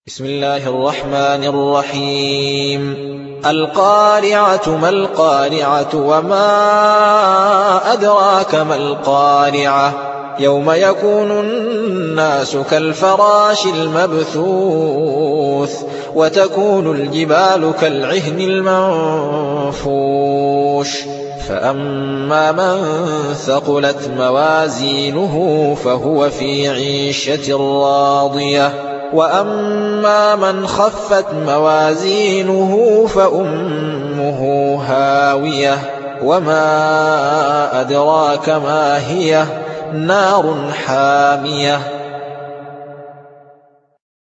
بسم الله الرحمن الرحيم القارعة ما القارعة وما أدراك ما القارعة يوم يكون الناس كالفراش المبثوث وتكون الجبال كالعهن المنفوش فأما من ثقلت موازينه فهو في عيشة راضية وأما من خفت موازينه فأمه هاوية وما أدراك ما هي نار حامية